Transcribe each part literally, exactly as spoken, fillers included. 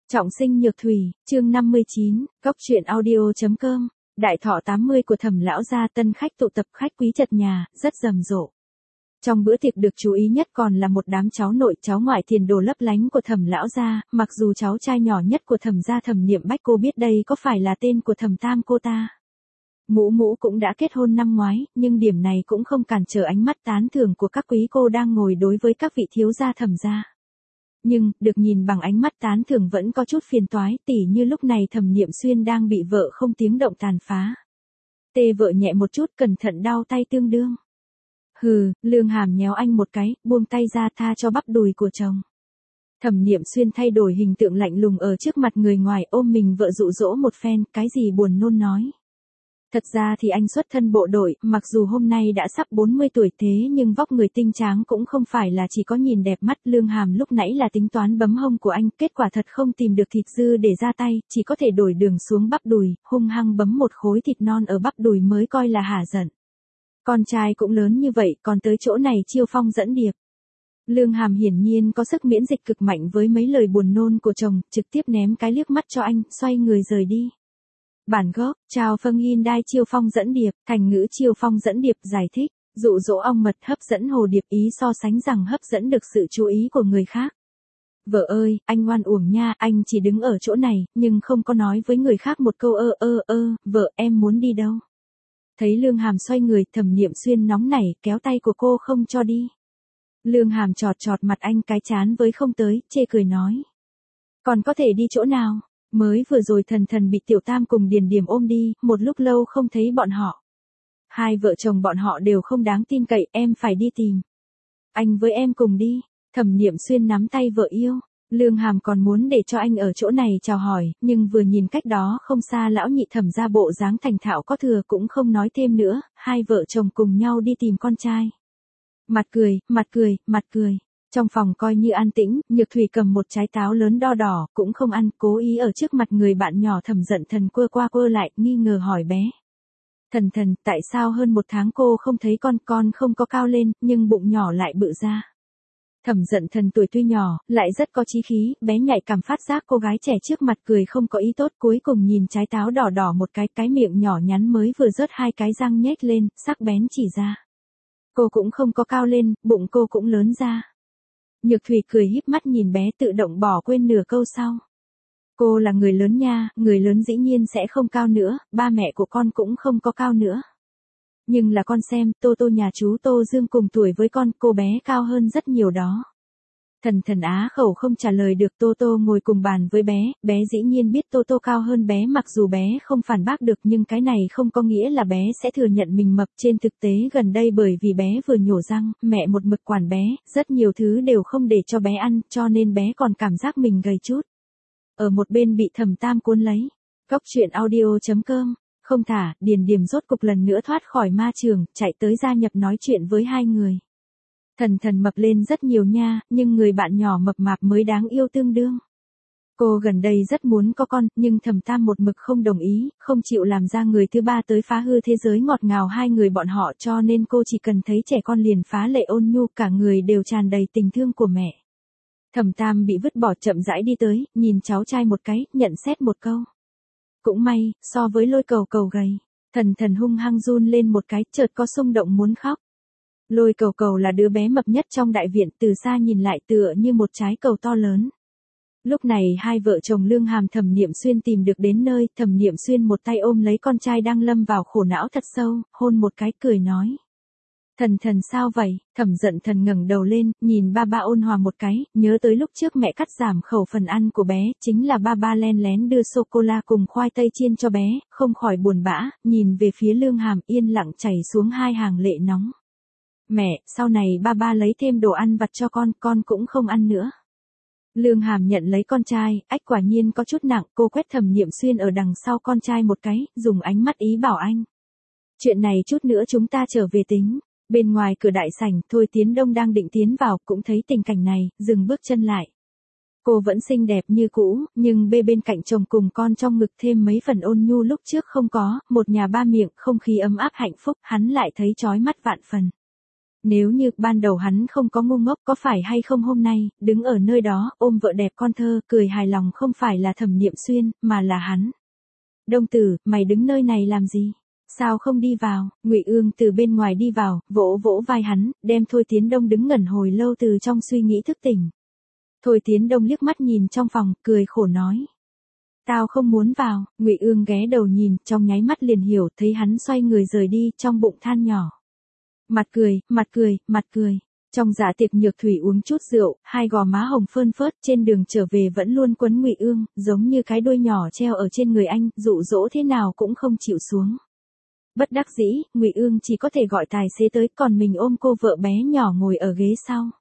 Trọng sinh nhược thủy, chương năm mươi chín, góc truyện audio.com, đại thọ tám mươi của Thẩm lão gia, tân khách tụ tập, khách quý chật nhà, rất rầm rộ. Trong bữa tiệc được chú ý nhất còn là một đám cháu nội cháu ngoại tiền đồ lấp lánh của Thẩm lão gia, mặc dù cháu trai nhỏ nhất của Thẩm gia Thẩm Niệm Bách cô biết đây có phải là tên của Thẩm Tam cô ta. Mũ mũ cũng đã kết hôn năm ngoái, nhưng điểm này cũng không cản trở ánh mắt tán thưởng của các quý cô đang ngồi đối với các vị thiếu gia Thẩm gia. Nhưng, được nhìn bằng ánh mắt tán thưởng vẫn có chút phiền toái, tỉ như lúc này Thẩm Niệm Xuyên đang bị vợ không tiếng động tàn phá. Tê vợ nhẹ một chút, cẩn thận đau tay tương đương. Hừ, Lương Hàm nhéo anh một cái, buông tay ra, tha cho bắp đùi của chồng. Thẩm Niệm Xuyên thay đổi hình tượng lạnh lùng ở trước mặt người ngoài, ôm mình vợ dụ dỗ một phen, cái gì buồn nôn nói. Thật ra thì anh xuất thân bộ đội, mặc dù hôm nay đã sắp bốn mươi tuổi thế nhưng vóc người tinh tráng cũng không phải là chỉ có nhìn đẹp mắt. Lương Hàm lúc nãy là tính toán bấm hông của anh, kết quả thật không tìm được thịt dư để ra tay, chỉ có thể đổi đường xuống bắp đùi, hung hăng bấm một khối thịt non ở bắp đùi mới coi là hả giận. Con trai cũng lớn như vậy, còn tới chỗ này chiêu phong dẫn điệp. Lương Hàm hiển nhiên có sức miễn dịch cực mạnh với mấy lời buồn nôn của chồng, trực tiếp ném cái liếc mắt cho anh, xoay người rời đi. Bản gốc, chào phân in đai chiêu phong dẫn điệp, thành ngữ chiêu phong dẫn điệp giải thích, dụ dỗ ong mật hấp dẫn hồ điệp, ý so sánh rằng hấp dẫn được sự chú ý của người khác. Vợ ơi, anh ngoan uổng nha, anh chỉ đứng ở chỗ này, nhưng không có nói với người khác một câu ơ ơ ơ, vợ em muốn đi đâu. Thấy Lương Hàm xoay người, Thẩm Niệm Xuyên nóng nảy, kéo tay của cô không cho đi. Lương Hàm chọt chọt mặt anh cái chán với không tới, chê cười nói. Còn có thể đi chỗ nào? Mới vừa rồi Thần Thần bị Tiểu Tam cùng Điền Điềm ôm đi, một lúc lâu không thấy bọn họ. Hai vợ chồng bọn họ đều không đáng tin cậy, em phải đi tìm. Anh với em cùng đi. Thẩm Niệm Xuyên nắm tay vợ yêu. Lương Hàm còn muốn để cho anh ở chỗ này chào hỏi, nhưng vừa nhìn cách đó không xa lão nhị Thẩm ra bộ dáng thành thạo có thừa cũng không nói thêm nữa, hai vợ chồng cùng nhau đi tìm con trai. Mặt cười, mặt cười, mặt cười. Trong phòng coi như an tĩnh, Nhược Thủy cầm một trái táo lớn đo đỏ, cũng không ăn, cố ý ở trước mặt người bạn nhỏ Thẩm Dận Thần quơ qua quơ lại, nghi ngờ hỏi bé. Thần Thần, tại sao hơn một tháng cô không thấy con, con không có cao lên, nhưng bụng nhỏ lại bự ra. Thẩm Dận Thần tuổi tuy nhỏ, lại rất có chí khí, bé nhạy cảm phát giác cô gái trẻ trước mặt cười không có ý tốt, cuối cùng nhìn trái táo đỏ đỏ một cái, cái miệng nhỏ nhắn mới vừa rớt hai cái răng nhếch lên, sắc bén chỉ ra. Cô cũng không có cao lên, bụng cô cũng lớn ra. Nhược Thủy cười híp mắt nhìn bé, tự động bỏ quên nửa câu sau. Cô là người lớn nha, người lớn dĩ nhiên sẽ không cao nữa, ba mẹ của con cũng không có cao nữa. Nhưng là con xem, Tô Tô nhà chú Tô Dương cùng tuổi với con, cô bé cao hơn rất nhiều đó. Thần Thần á khẩu không trả lời được. Tô Tô ngồi cùng bàn với bé, bé dĩ nhiên biết Tô Tô cao hơn bé, mặc dù bé không phản bác được nhưng cái này không có nghĩa là bé sẽ thừa nhận mình mập. Trên thực tế gần đây bởi vì bé vừa nhổ răng, mẹ một mực quản bé, rất nhiều thứ đều không để cho bé ăn, cho nên bé còn cảm giác mình gầy chút. Ở một bên bị Thẩm Tam cuốn lấy. Góc truyện audio.com, không thả, Điền Điềm rốt cục lần nữa thoát khỏi ma trường, chạy tới gia nhập nói chuyện với hai người. Thần Thần mập lên rất nhiều nha, nhưng người bạn nhỏ mập mạp mới đáng yêu tương đương. Cô gần đây rất muốn có con, nhưng Thẩm Tam một mực không đồng ý, không chịu làm ra người thứ ba tới phá hư thế giới ngọt ngào hai người bọn họ, cho nên cô chỉ cần thấy trẻ con liền phá lệ ôn nhu, cả người đều tràn đầy tình thương của mẹ. Thẩm Tam bị vứt bỏ chậm rãi đi tới, nhìn cháu trai một cái, nhận xét một câu. Cũng may, so với Lôi Cầu Cầu gầy, Thần Thần hung hăng run lên một cái, chợt có xung động muốn khóc. Lôi Cầu Cầu là đứa bé mập nhất trong đại viện, từ xa nhìn lại tựa như một trái cầu to lớn. Lúc này hai vợ chồng Lương Hàm Thẩm Niệm Xuyên tìm được đến nơi, Thẩm Niệm Xuyên một tay ôm lấy con trai đang lâm vào khổ não thật sâu, hôn một cái cười nói. Thần Thần sao vậy? Thẩm Dận Thần ngẩng đầu lên, nhìn ba ba ôn hòa một cái, nhớ tới lúc trước mẹ cắt giảm khẩu phần ăn của bé, chính là ba ba len lén đưa sô-cô-la cùng khoai tây chiên cho bé, không khỏi buồn bã, nhìn về phía Lương Hàm yên lặng chảy xuống hai hàng lệ nóng. Mẹ, sau này ba ba lấy thêm đồ ăn vặt cho con, con cũng không ăn nữa. Lương Hàm nhận lấy con trai, ách quả nhiên có chút nặng, cô quét Thẩm Niệm Xuyên ở đằng sau con trai một cái, dùng ánh mắt ý bảo anh. Chuyện này chút nữa chúng ta trở về tính. Bên ngoài cửa đại sảnh, Thôi Tiến Đông đang định tiến vào, cũng thấy tình cảnh này, dừng bước chân lại. Cô vẫn xinh đẹp như cũ, nhưng bê bên cạnh chồng cùng con trong ngực thêm mấy phần ôn nhu lúc trước không có, một nhà ba miệng, không khí ấm áp hạnh phúc, hắn lại thấy chói mắt vạn phần. Nếu như ban đầu hắn không có ngu ngốc, có phải hay không hôm nay, đứng ở nơi đó, ôm vợ đẹp con thơ, cười hài lòng không phải là Thẩm Niệm Xuyên, mà là hắn. Đông tử, mày đứng nơi này làm gì? Sao không đi vào? Ngụy Ương từ bên ngoài đi vào, vỗ vỗ vai hắn, đem Thôi Tiến Đông đứng ngẩn hồi lâu từ trong suy nghĩ thức tỉnh. Thôi Tiến Đông liếc mắt nhìn trong phòng, cười khổ nói. Tao không muốn vào. Ngụy Ương ghé đầu nhìn, trong nháy mắt liền hiểu, thấy hắn xoay người rời đi, trong bụng than nhỏ. Mặt cười, mặt cười, mặt cười. Trong dạ tiệc Nhược Thủy uống chút rượu, hai gò má hồng phơn phớt, trên đường trở về vẫn luôn quấn Ngụy Ương, giống như cái đuôi nhỏ treo ở trên người anh, dụ dỗ thế nào cũng không chịu xuống. Bất đắc dĩ, Ngụy Ương chỉ có thể gọi tài xế tới, còn mình ôm cô vợ bé nhỏ ngồi ở ghế sau.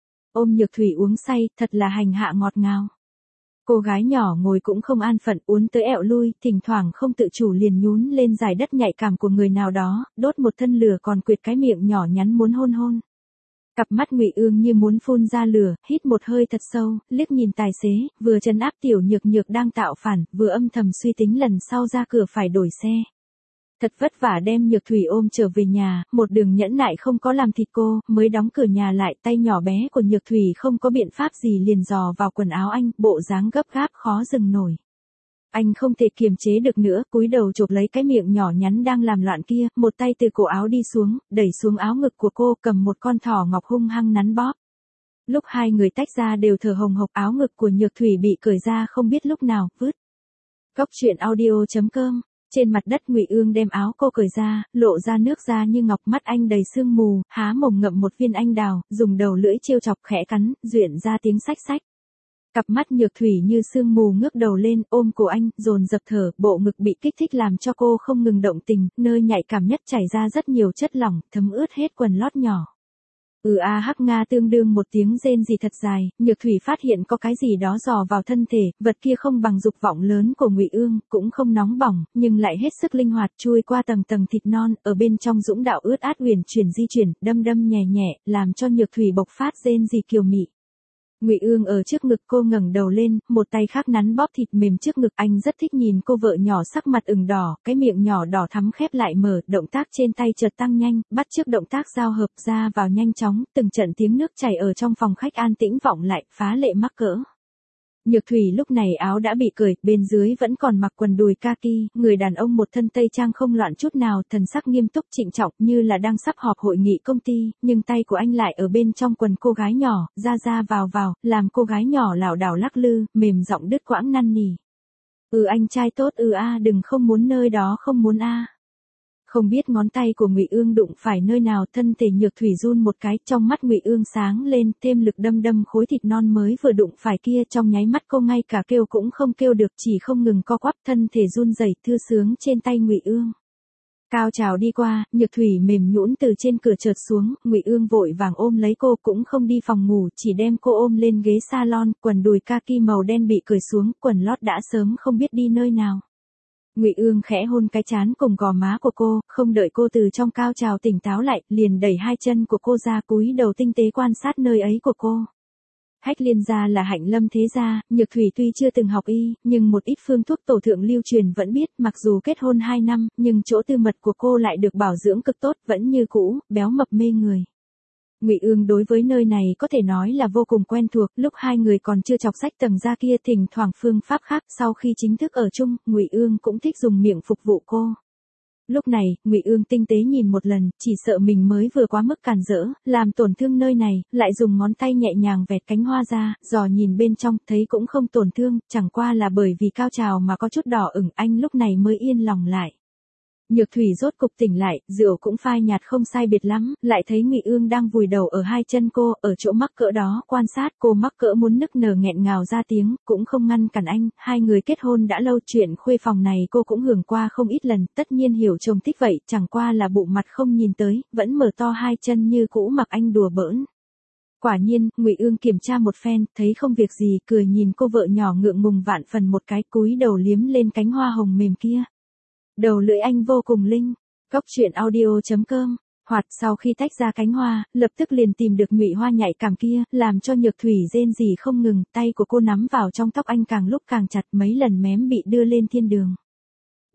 Ôm Nhược Thủy uống say, thật là hành hạ ngọt ngào. Cô gái nhỏ ngồi cũng không an phận, uốn tới ẹo lui, thỉnh thoảng không tự chủ liền nhún lên giải đất nhạy cảm của người nào đó, đốt một thân lửa còn quyệt cái miệng nhỏ nhắn muốn hôn hôn. Cặp mắt Ngụy Ương như muốn phun ra lửa, hít một hơi thật sâu, liếc nhìn tài xế, vừa trấn áp tiểu Nhược Nhược đang tạo phản, vừa âm thầm suy tính lần sau ra cửa phải đổi xe. Thật vất vả đem Nhược Thủy ôm trở về nhà, một đường nhẫn nại không có làm thịt cô, mới đóng cửa nhà lại, tay nhỏ bé của Nhược Thủy không có biện pháp gì liền dò vào quần áo anh, bộ dáng gấp gáp khó dừng nổi. Anh không thể kiềm chế được nữa, cúi đầu chộp lấy cái miệng nhỏ nhắn đang làm loạn kia, một tay từ cổ áo đi xuống, đẩy xuống áo ngực của cô, cầm một con thỏ ngọc hung hăng nắn bóp. Lúc hai người tách ra đều thở hồng hộc, áo ngực của Nhược Thủy bị cởi ra không biết lúc nào, vứt. Góc truyện audio chấm com. Trên mặt đất Ngụy Ương đem áo cô cởi ra, lộ ra nước da như ngọc, mắt anh đầy sương mù, há mồm ngậm một viên anh đào, dùng đầu lưỡi trêu chọc khẽ cắn, duyện ra tiếng xách xách. Cặp mắt Nhược Thủy như sương mù ngước đầu lên, ôm cổ anh, dồn dập thở, bộ ngực bị kích thích làm cho cô không ngừng động tình, nơi nhạy cảm nhất chảy ra rất nhiều chất lỏng, thấm ướt hết quần lót nhỏ. Ừ a hắc nga tương đương một tiếng rên rỉ thật dài, Nhược Thủy phát hiện có cái gì đó dò vào thân thể, vật kia không bằng dục vọng lớn của Ngụy Ương, cũng không nóng bỏng, nhưng lại hết sức linh hoạt chui qua tầng tầng thịt non, ở bên trong dũng đạo ướt át uyển chuyển di chuyển, đâm đâm nhẹ nhẹ, làm cho Nhược Thủy bộc phát rên rỉ kiều mị. Ngụy Ương ở trước ngực cô ngẩng đầu lên, một tay khác nắn bóp thịt mềm trước ngực, anh rất thích nhìn cô vợ nhỏ sắc mặt ửng đỏ, cái miệng nhỏ đỏ thắm khép lại mở, động tác trên tay chợt tăng nhanh, bắt chước động tác giao hợp ra vào nhanh chóng, từng trận tiếng nước chảy ở trong phòng khách an tĩnh vọng lại, phá lệ mắc cỡ. Nhược Thủy lúc này áo đã bị cởi, bên dưới vẫn còn mặc quần đùi kaki, người đàn ông một thân tây trang không loạn chút nào, thần sắc nghiêm túc trịnh trọng như là đang sắp họp hội nghị công ty, nhưng tay của anh lại ở bên trong quần cô gái nhỏ, ra ra vào vào, làm cô gái nhỏ lảo đảo lắc lư, mềm giọng đứt quãng năn nỉ. Ừ anh trai tốt, ừ a đừng không muốn nơi đó không muốn a. Không biết ngón tay của Ngụy Ương đụng phải nơi nào, thân thể Nhược Thủy run một cái, trong mắt Ngụy Ương sáng lên, thêm lực đâm đâm khối thịt non mới vừa đụng phải kia, trong nháy mắt cô ngay cả kêu cũng không kêu được, chỉ không ngừng co quắp, thân thể run rẩy thư sướng trên tay Ngụy Ương. Cao trào đi qua, Nhược Thủy mềm nhũn từ trên cửa trượt xuống, Ngụy Ương vội vàng ôm lấy cô, cũng không đi phòng ngủ, chỉ đem cô ôm lên ghế salon, quần đùi kaki màu đen bị cởi xuống, quần lót đã sớm không biết đi nơi nào. Ngụy Ương khẽ hôn cái trán cùng gò má của cô, không đợi cô từ trong cao trào tỉnh táo lại, liền đẩy hai chân của cô ra, cúi đầu tinh tế quan sát nơi ấy của cô. Hách Liên gia là hạnh lâm thế gia, Nhược Thủy tuy chưa từng học y, nhưng một ít phương thuốc tổ thượng lưu truyền vẫn biết, mặc dù kết hôn hai năm, nhưng chỗ tư mật của cô lại được bảo dưỡng cực tốt, vẫn như cũ, béo mập mê người. Ngụy Ương đối với nơi này có thể nói là vô cùng quen thuộc, lúc hai người còn chưa chọc sách tầng ra kia, thỉnh thoảng phương pháp khác, sau khi chính thức ở chung, Ngụy Ương cũng thích dùng miệng phục vụ cô. Lúc này, Ngụy Ương tinh tế nhìn một lần, chỉ sợ mình mới vừa quá mức càn rỡ, làm tổn thương nơi này, lại dùng ngón tay nhẹ nhàng vẹt cánh hoa ra, dò nhìn bên trong, thấy cũng không tổn thương, chẳng qua là bởi vì cao trào mà có chút đỏ ửng, anh lúc này mới yên lòng lại. Nhược Thủy rốt cục tỉnh lại, rượu cũng phai nhạt không sai biệt lắm, lại thấy Ngụy Ương đang vùi đầu ở hai chân cô, ở chỗ mắc cỡ đó, quan sát, cô mắc cỡ muốn nức nở nghẹn ngào ra tiếng, cũng không ngăn cản anh, hai người kết hôn đã lâu, chuyện khuê phòng này cô cũng hưởng qua không ít lần, tất nhiên hiểu chồng thích vậy, chẳng qua là bụng mặt không nhìn tới, vẫn mở to hai chân như cũ mặc anh đùa bỡn. Quả nhiên, Ngụy Ương kiểm tra một phen, thấy không việc gì, cười nhìn cô vợ nhỏ ngượng ngùng vạn phần một cái, cúi đầu liếm lên cánh hoa hồng mềm kia. Đầu lưỡi anh vô cùng linh. Góc truyện audio chấm com. Hoạt sau khi tách ra cánh hoa, lập tức liền tìm được nhụy hoa nhạy cảm kia, làm cho Nhược Thủy rên rỉ không ngừng, tay của cô nắm vào trong tóc anh càng lúc càng chặt, mấy lần mém bị đưa lên thiên đường.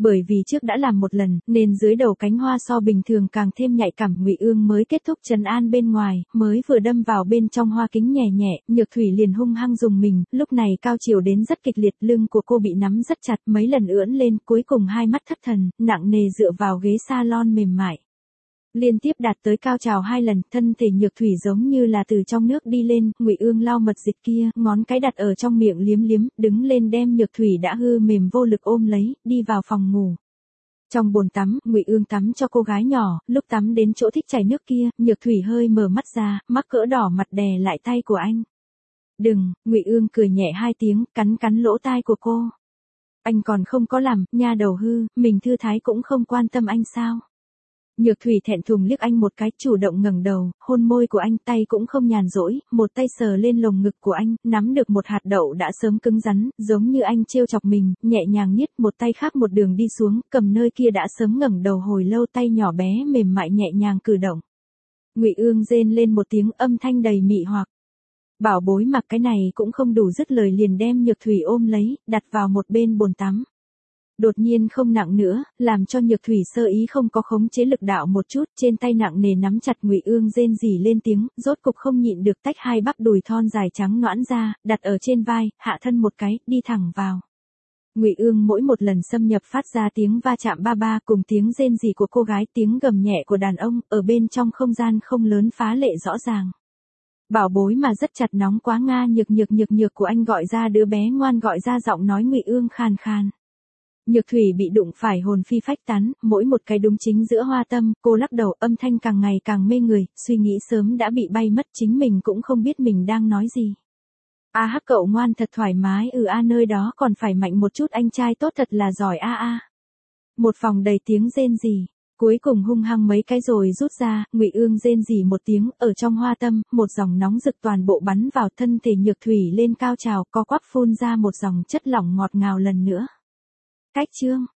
Bởi vì trước đã làm một lần, nên dưới đầu cánh hoa so bình thường càng thêm nhạy cảm, Ngụy Ương mới kết thúc trấn an bên ngoài, mới vừa đâm vào bên trong hoa kính nhẹ nhẹ, Nhược Thủy liền hung hăng dùng mình, lúc này cao chiều đến rất kịch liệt, lưng của cô bị nắm rất chặt, mấy lần ưỡn lên, cuối cùng hai mắt thất thần, nặng nề dựa vào ghế salon mềm mại. Liên tiếp đạt tới cao trào hai lần, thân thể Nhược Thủy giống như là từ trong nước đi lên, Ngụy Ương lau mật dịch kia, ngón cái đặt ở trong miệng liếm liếm, đứng lên đem Nhược Thủy đã hư mềm vô lực ôm lấy, đi vào phòng ngủ. Trong bồn tắm, Ngụy Ương tắm cho cô gái nhỏ, lúc tắm đến chỗ thích chảy nước kia, Nhược Thủy hơi mở mắt ra, mắc cỡ đỏ mặt đè lại tay của anh. Đừng, Ngụy Ương cười nhẹ hai tiếng, cắn cắn lỗ tai của cô. Anh còn không có làm, nha đầu hư, mình thư thái cũng không quan tâm anh sao? Nhược Thủy thẹn thùng liếc anh một cái, chủ động ngẩng đầu, hôn môi của anh, tay cũng không nhàn rỗi, một tay sờ lên lồng ngực của anh, nắm được một hạt đậu đã sớm cứng rắn, giống như anh trêu chọc mình, nhẹ nhàng niết, một tay khác một đường đi xuống, cầm nơi kia đã sớm ngẩng đầu hồi lâu, tay nhỏ bé mềm mại nhẹ nhàng cử động. Ngụy Ương rên lên một tiếng, âm thanh đầy mị hoặc. Bảo bối mặc cái này cũng không đủ, dứt lời liền đem Nhược Thủy ôm lấy, đặt vào một bên bồn tắm. Đột nhiên không nặng nữa, làm cho Nhược Thủy sơ ý không có khống chế lực đạo một chút, trên tay nặng nề nắm chặt, Ngụy Ương rên rỉ lên tiếng, rốt cục không nhịn được tách hai bắp đùi thon dài trắng nõn ra, đặt ở trên vai, hạ thân một cái, đi thẳng vào. Ngụy Ương mỗi một lần xâm nhập phát ra tiếng va chạm ba ba cùng tiếng rên rỉ của cô gái, tiếng gầm nhẹ của đàn ông, ở bên trong không gian không lớn phá lệ rõ ràng. Bảo bối mà rất chặt, nóng quá nga, nhược nhược nhược nhược của anh gọi ra, đứa bé ngoan gọi ra, giọng nói Ngụy Ương khàn khàn. Nhược Thủy bị đụng phải hồn phi phách tán, mỗi một cái đúng chính giữa hoa tâm, cô lắc đầu, âm thanh càng ngày càng mê người, suy nghĩ sớm đã bị bay mất, chính mình cũng không biết mình đang nói gì. A hắc cậu ngoan thật thoải mái, ừ a nơi đó còn phải mạnh một chút, anh trai tốt thật là giỏi a a. Một phòng đầy tiếng rên rỉ, cuối cùng hung hăng mấy cái rồi rút ra, Ngụy Ương rên rỉ một tiếng, ở trong hoa tâm, một dòng nóng rực toàn bộ bắn vào thân thể Nhược Thủy lên cao trào, co quắp phun ra một dòng chất lỏng ngọt ngào lần nữa. Cách chương